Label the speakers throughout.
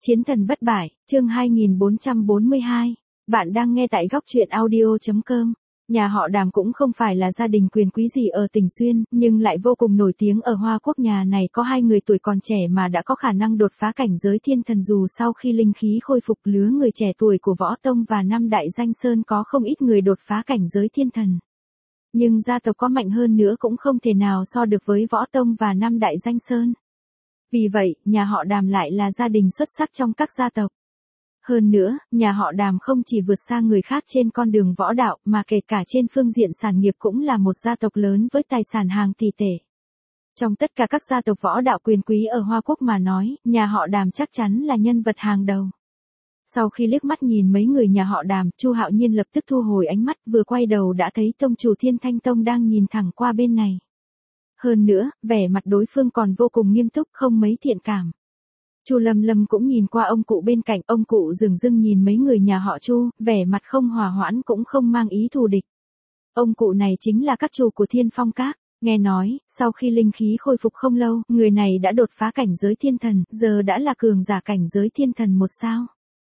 Speaker 1: Chiến thần bất bại, chương 2442. Bạn đang nghe tại góc truyện audio.com. Nhà họ Đàm cũng không phải là gia đình quyền quý gì ở tỉnh Xuyên, nhưng lại vô cùng nổi tiếng ở Hoa Quốc. Nhà này có hai người tuổi còn trẻ mà đã có khả năng đột phá cảnh giới thiên thần. Dù sau khi linh khí khôi phục, lứa người trẻ tuổi của Võ Tông và năm đại danh sơn có không ít người đột phá cảnh giới thiên thần. Nhưng gia tộc có mạnh hơn nữa cũng không thể nào so được với Võ Tông và năm đại danh sơn. Vì vậy, nhà họ Đàm lại là gia đình xuất sắc trong các gia tộc. Hơn nữa, nhà họ Đàm không chỉ vượt xa người khác trên con đường võ đạo mà kể cả trên phương diện sản nghiệp cũng là một gia tộc lớn với tài sản hàng tỷ tệ. Trong tất cả các gia tộc võ đạo quyền quý ở Hoa Quốc mà nói, nhà họ Đàm chắc chắn là nhân vật hàng đầu. Sau khi liếc mắt nhìn mấy người nhà họ Đàm, Chu Hạo Nhiên lập tức thu hồi ánh mắt, vừa quay đầu đã thấy tông chủ Thiên Thanh Tông đang nhìn thẳng qua bên này. Hơn nữa, vẻ mặt đối phương còn vô cùng nghiêm túc, không mấy thiện cảm. Chu Lâm Lâm cũng nhìn qua ông cụ bên cạnh, ông cụ dửng dưng nhìn mấy người nhà họ Chu, vẻ mặt không hòa hoãn cũng không mang ý thù địch. Ông cụ này chính là các chủ của Thiên Phong Các, nghe nói, sau khi linh khí khôi phục không lâu, người này đã đột phá cảnh giới thiên thần, giờ đã là cường giả cảnh giới thiên thần 1 sao.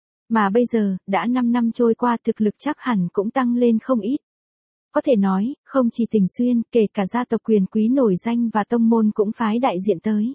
Speaker 1: Mà bây giờ, đã 5 năm trôi qua, thực lực chắc hẳn cũng tăng lên không ít. Có thể nói, không chỉ tỉnh Xuyên, kể cả gia tộc quyền quý nổi danh và tông môn cũng phái đại diện tới.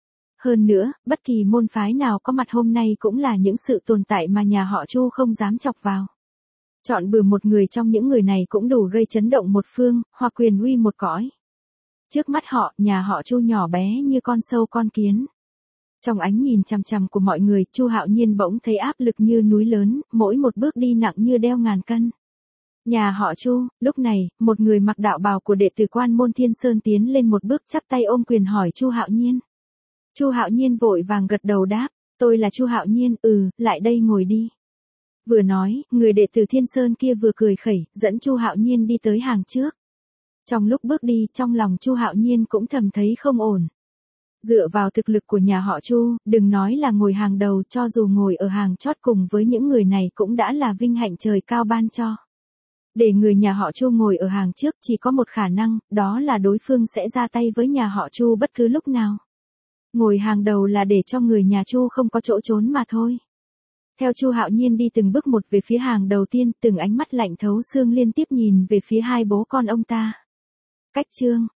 Speaker 1: Hơn nữa, bất kỳ môn phái nào có mặt hôm nay cũng là những sự tồn tại mà nhà họ Chu không dám chọc vào. Chọn bừa một người trong những người này cũng đủ gây chấn động một phương, hoặc quyền uy một cõi. Trước mắt họ, nhà họ Chu nhỏ bé như con sâu con kiến. Trong ánh nhìn chằm chằm của mọi người, Chu Hạo Nhiên bỗng thấy áp lực như núi lớn, mỗi một bước đi nặng như đeo ngàn cân. Nhà họ Chu, lúc này, một người mặc đạo bào của đệ tử Quan Môn Thiên Sơn tiến lên một bước, chắp tay ôm quyền hỏi Chu Hạo Nhiên. Chu Hạo Nhiên vội vàng gật đầu đáp, tôi là Chu Hạo Nhiên, lại đây ngồi đi. Vừa nói, người đệ tử Thiên Sơn kia vừa cười khẩy, dẫn Chu Hạo Nhiên đi tới hàng trước. Trong lúc bước đi, trong lòng Chu Hạo Nhiên cũng thầm thấy không ổn. Dựa vào thực lực của nhà họ Chu, đừng nói là ngồi hàng đầu, cho dù ngồi ở hàng chót cùng với những người này cũng đã là vinh hạnh trời cao ban cho. Để người nhà họ Chu ngồi ở hàng trước chỉ có một khả năng, đó là đối phương sẽ ra tay với nhà họ Chu bất cứ lúc nào. Ngồi hàng đầu là để cho người nhà Chu không có chỗ trốn mà thôi. Theo Chu Hạo Nhiên đi từng bước một về phía hàng đầu tiên, từng ánh mắt lạnh thấu xương liên tiếp nhìn về phía hai bố con ông ta. Cách chương,